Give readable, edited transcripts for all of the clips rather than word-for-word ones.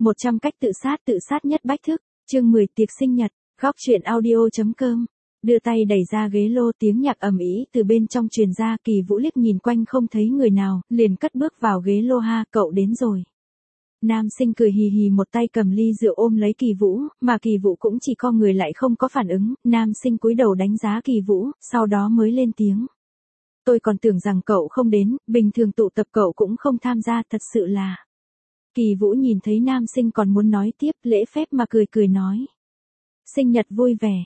100 cách tự sát nhất bách thức, chương 10 tiệc sinh nhật, góc chuyện audio.com. Đưa tay đẩy ra ghế lô, tiếng nhạc ầm ĩ từ bên trong truyền ra. Kỳ Vũ liếc nhìn quanh không thấy người nào, liền cất bước vào ghế lô. Ha, cậu đến rồi. Nam sinh cười hì hì, một tay cầm ly rượu ôm lấy Kỳ Vũ, mà Kỳ Vũ cũng chỉ co người lại không có phản ứng. Nam sinh cúi đầu đánh giá Kỳ Vũ, sau đó mới lên tiếng. Tôi còn tưởng rằng cậu không đến, bình thường tụ tập cậu cũng không tham gia, thật sự là. Kỳ Vũ nhìn thấy nam sinh còn muốn nói tiếp, lễ phép mà cười nói. Sinh nhật vui vẻ,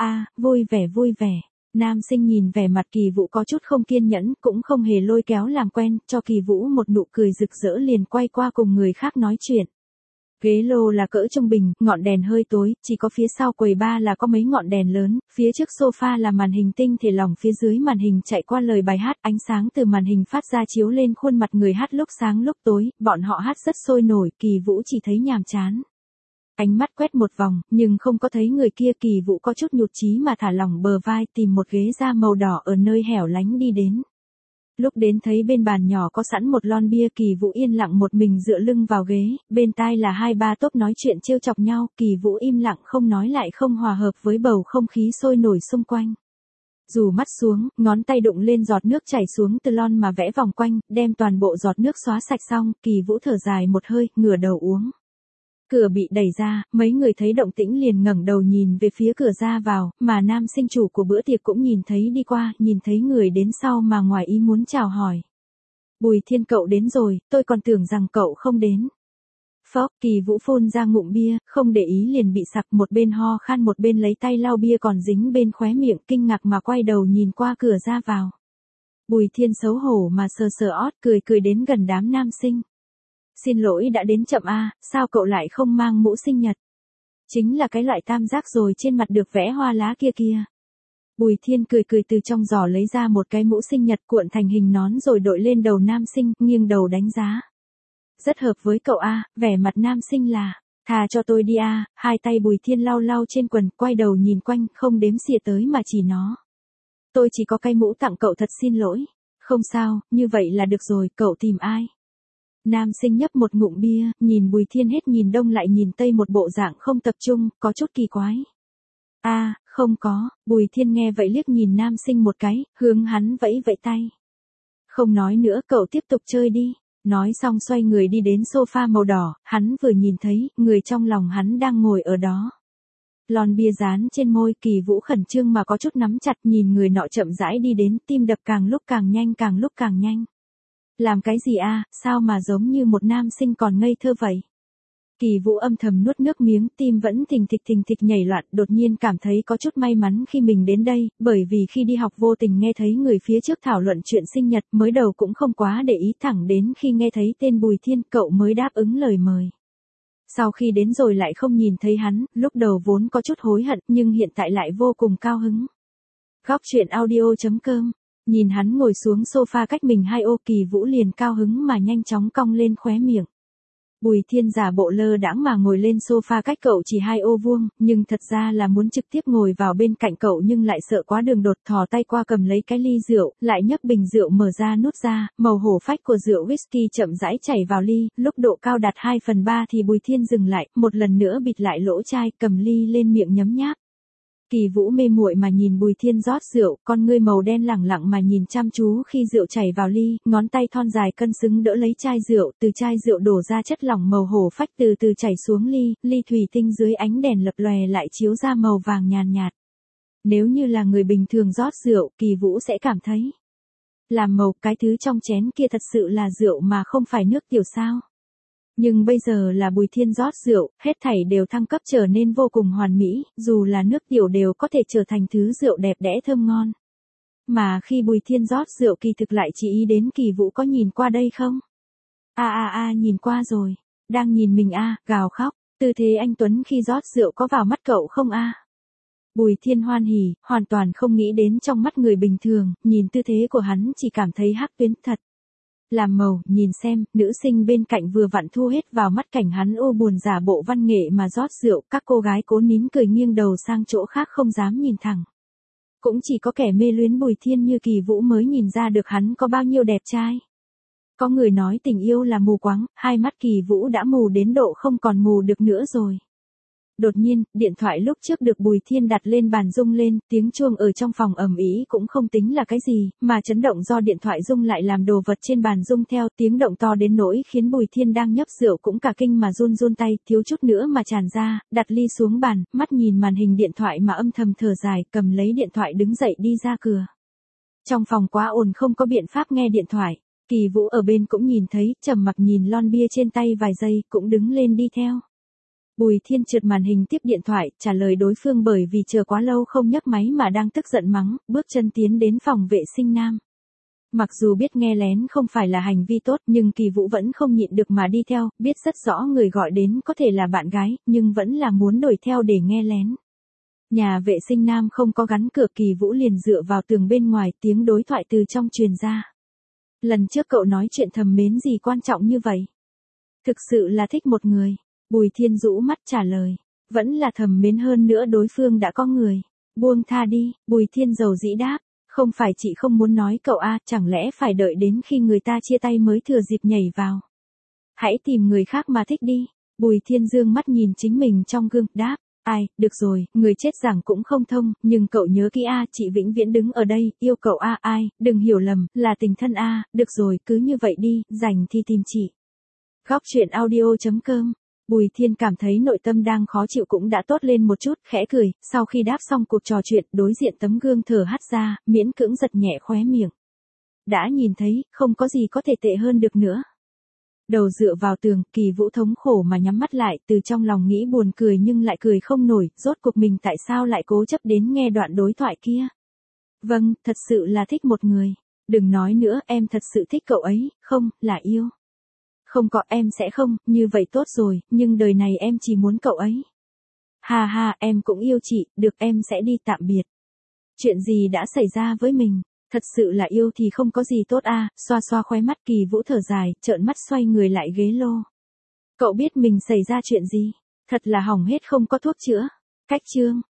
vui vẻ. Nam sinh nhìn vẻ mặt Kỳ Vũ có chút không kiên nhẫn, cũng không hề lôi kéo làm quen, cho Kỳ Vũ một nụ cười rực rỡ liền quay qua cùng người khác nói chuyện. Ghế lô là cỡ trung bình, ngọn đèn hơi tối, chỉ có phía sau quầy bar là có mấy ngọn đèn lớn, phía trước sofa là màn hình tinh thể lỏng, phía dưới màn hình chạy qua lời bài hát, ánh sáng từ màn hình phát ra chiếu lên khuôn mặt người hát lúc sáng lúc tối, bọn họ hát rất sôi nổi, Kỳ Vũ chỉ thấy nhàm chán. Ánh mắt quét một vòng, nhưng không có thấy người kia. Kỳ Vũ có chút nhụt chí mà thả lỏng bờ vai, tìm một ghế da màu đỏ ở nơi hẻo lánh đi đến. Lúc đến thấy bên bàn nhỏ có sẵn một lon bia, Kỳ Vũ yên lặng một mình dựa lưng vào ghế, bên tai là 2-3 tốp nói chuyện trêu chọc nhau, Kỳ Vũ im lặng không nói lại không hòa hợp với bầu không khí sôi nổi xung quanh. Dù mắt xuống, ngón tay đụng lên giọt nước chảy xuống từ lon mà vẽ vòng quanh, đem toàn bộ giọt nước xóa sạch xong, Kỳ Vũ thở dài một hơi, ngửa đầu uống. Cửa bị đẩy ra, mấy người thấy động tĩnh liền ngẩng đầu nhìn về phía cửa ra vào, mà nam sinh chủ của bữa tiệc cũng nhìn thấy đi qua, nhìn thấy người đến sau mà ngoài ý muốn chào hỏi. Bùi Thiên, cậu đến rồi, tôi còn tưởng rằng cậu không đến. Phốc, Kỳ Vũ phun ra ngụm bia, không để ý liền bị sặc, một bên ho khan một bên lấy tay lau bia còn dính bên khóe miệng, kinh ngạc mà quay đầu nhìn qua cửa ra vào. Bùi Thiên xấu hổ mà sờ ót, cười đến gần đám nam sinh. Xin lỗi đã đến chậm sao cậu lại không mang mũ sinh nhật? Chính là cái loại tam giác rồi trên mặt được vẽ hoa lá kia. Bùi Thiên cười từ trong giỏ lấy ra một cái mũ sinh nhật cuộn thành hình nón rồi đội lên đầu nam sinh, nghiêng đầu đánh giá. Rất hợp với cậu vẻ mặt nam sinh là, thà cho tôi đi hai tay Bùi Thiên lau trên quần, quay đầu nhìn quanh, không đếm xỉa tới mà chỉ nó. Tôi chỉ có cái mũ tặng cậu, thật xin lỗi. Không sao, như vậy là được rồi, cậu tìm ai? Nam sinh nhấp một ngụm bia, nhìn Bùi Thiên hết nhìn đông lại nhìn tây, một bộ dạng không tập trung, có chút kỳ quái. Không có. Bùi Thiên nghe vậy liếc nhìn nam sinh một cái, hướng hắn vẫy tay. Không nói nữa, cậu tiếp tục chơi đi. Nói xong xoay người đi đến sofa màu đỏ, hắn vừa nhìn thấy, người trong lòng hắn đang ngồi ở đó. Lon bia dán trên môi, Kỳ Vũ khẩn trương mà có chút nắm chặt, nhìn người nọ chậm rãi đi đến, tim đập càng lúc càng nhanh. Làm cái gì sao mà giống như một nam sinh còn ngây thơ vậy? Kỳ Vũ âm thầm nuốt nước miếng, tim vẫn thình thịch nhảy loạn, đột nhiên cảm thấy có chút may mắn khi mình đến đây, bởi vì khi đi học vô tình nghe thấy người phía trước thảo luận chuyện sinh nhật, mới đầu cũng không quá để ý, thẳng đến khi nghe thấy tên Bùi Thiên, cậu mới đáp ứng lời mời. Sau khi đến rồi lại không nhìn thấy hắn, lúc đầu vốn có chút hối hận, nhưng hiện tại lại vô cùng cao hứng. Góc chuyện audio.com. Nhìn hắn ngồi xuống sofa cách mình 2 ô, Kỳ Vũ liền cao hứng mà nhanh chóng cong lên khóe miệng. Bùi Thiên giả bộ lơ đãng mà ngồi lên sofa cách cậu chỉ 2 ô vuông, nhưng thật ra là muốn trực tiếp ngồi vào bên cạnh cậu nhưng lại sợ quá đường đột, thò tay qua cầm lấy cái ly rượu, lại nhấc bình rượu mở ra nút ra, màu hổ phách của rượu whisky chậm rãi chảy vào ly, lúc độ cao đạt 2/3 thì Bùi Thiên dừng lại, một lần nữa bịt lại lỗ chai, cầm ly lên miệng nhấm nháp. Kỳ Vũ mê muội mà nhìn Bùi Thiên rót rượu, con ngươi màu đen lẳng lặng mà nhìn chăm chú khi rượu chảy vào ly, ngón tay thon dài cân xứng đỡ lấy chai rượu, từ chai rượu đổ ra chất lỏng màu hổ phách từ từ chảy xuống ly, ly thủy tinh dưới ánh đèn lập lòe lại chiếu ra màu vàng nhạt. Nếu như là người bình thường rót rượu, Kỳ Vũ sẽ cảm thấy làm màu, cái thứ trong chén kia thật sự là rượu mà không phải nước tiểu sao? Nhưng bây giờ là Bùi Thiên rót rượu, hết thảy đều thăng cấp trở nên vô cùng hoàn mỹ, dù là nước tiểu đều có thể trở thành thứ rượu đẹp đẽ thơm ngon. Mà khi Bùi Thiên rót rượu kỳ thực lại chỉ ý đến Kỳ Vũ có nhìn qua đây không? Nhìn qua rồi. Đang nhìn mình gào khóc. Tư thế anh Tuấn khi rót rượu có vào mắt cậu không Bùi Thiên hoan hỉ, hoàn toàn không nghĩ đến trong mắt người bình thường, nhìn tư thế của hắn chỉ cảm thấy hắc tuyến thật. Làm màu, nhìn xem, nữ sinh bên cạnh vừa vặn thu hết vào mắt cảnh hắn ô buồn giả bộ văn nghệ mà rót rượu, các cô gái cố nín cười nghiêng đầu sang chỗ khác không dám nhìn thẳng. Cũng chỉ có kẻ mê luyến Bùi Thiên như Kỳ Vũ mới nhìn ra được hắn có bao nhiêu đẹp trai. Có người nói tình yêu là mù quáng, hai mắt Kỳ Vũ đã mù đến độ không còn mù được nữa rồi. Đột nhiên, điện thoại lúc trước được Bùi Thiên đặt lên bàn rung lên, tiếng chuông ở trong phòng ầm ĩ cũng không tính là cái gì, mà chấn động do điện thoại rung lại làm đồ vật trên bàn rung theo, tiếng động to đến nỗi khiến Bùi Thiên đang nhấp rượu cũng cả kinh mà run run tay, thiếu chút nữa mà tràn ra, đặt ly xuống bàn, mắt nhìn màn hình điện thoại mà âm thầm thở dài, cầm lấy điện thoại đứng dậy đi ra cửa. Trong phòng quá ồn không có biện pháp nghe điện thoại, Kỳ Vũ ở bên cũng nhìn thấy, trầm mặc nhìn lon bia trên tay vài giây, cũng đứng lên đi theo. Bùi Thiên trượt màn hình tiếp điện thoại, trả lời đối phương bởi vì chờ quá lâu không nhấc máy mà đang tức giận mắng, bước chân tiến đến phòng vệ sinh nam. Mặc dù biết nghe lén không phải là hành vi tốt nhưng Kỳ Vũ vẫn không nhịn được mà đi theo, biết rất rõ người gọi đến có thể là bạn gái, nhưng vẫn là muốn đuổi theo để nghe lén. Nhà vệ sinh nam không có gắn cửa, Kỳ Vũ liền dựa vào tường bên ngoài, tiếng đối thoại từ trong truyền ra. Lần trước cậu nói chuyện thầm mến gì quan trọng như vậy? Thực sự là thích một người. Bùi Thiên rũ mắt trả lời. Vẫn là thầm mến hơn nữa đối phương đã có người. Buông tha đi, Bùi Thiên dầu dĩ đáp. Không phải chị không muốn nói cậu a, chẳng lẽ phải đợi đến khi người ta chia tay mới thừa dịp nhảy vào. Hãy tìm người khác mà thích đi. Bùi Thiên dương mắt nhìn chính mình trong gương, đáp. Ai, được rồi, người chết rằng cũng không thông, nhưng cậu nhớ kỹ a, chị vĩnh viễn đứng ở đây, yêu cậu a, ai, đừng hiểu lầm, là tình thân a, được rồi, cứ như vậy đi, rảnh thì tìm chị. Góc truyện audio.com. Bùi Thiên cảm thấy nội tâm đang khó chịu cũng đã tốt lên một chút, khẽ cười, sau khi đáp xong cuộc trò chuyện, đối diện tấm gương thở hắt ra, miễn cưỡng giật nhẹ khóe miệng. Đã nhìn thấy, không có gì có thể tệ hơn được nữa. Đầu dựa vào tường, Kỳ Vũ thống khổ mà nhắm mắt lại, từ trong lòng nghĩ buồn cười nhưng lại cười không nổi, rốt cuộc mình tại sao lại cố chấp đến nghe đoạn đối thoại kia. Vâng, thật sự là thích một người. Đừng nói nữa, em thật sự thích cậu ấy, không, là yêu. Không có, em sẽ không, như vậy tốt rồi, nhưng đời này em chỉ muốn cậu ấy. Ha ha, em cũng yêu chị, được em sẽ đi tạm biệt. Chuyện gì đã xảy ra với mình? Thật sự là yêu thì không có gì tốt a, xoa xoa khóe mắt, Kỳ Vũ thở dài, trợn mắt xoay người lại ghế lô. Cậu biết mình xảy ra chuyện gì? Thật là hỏng hết, không có thuốc chữa. Cách chương.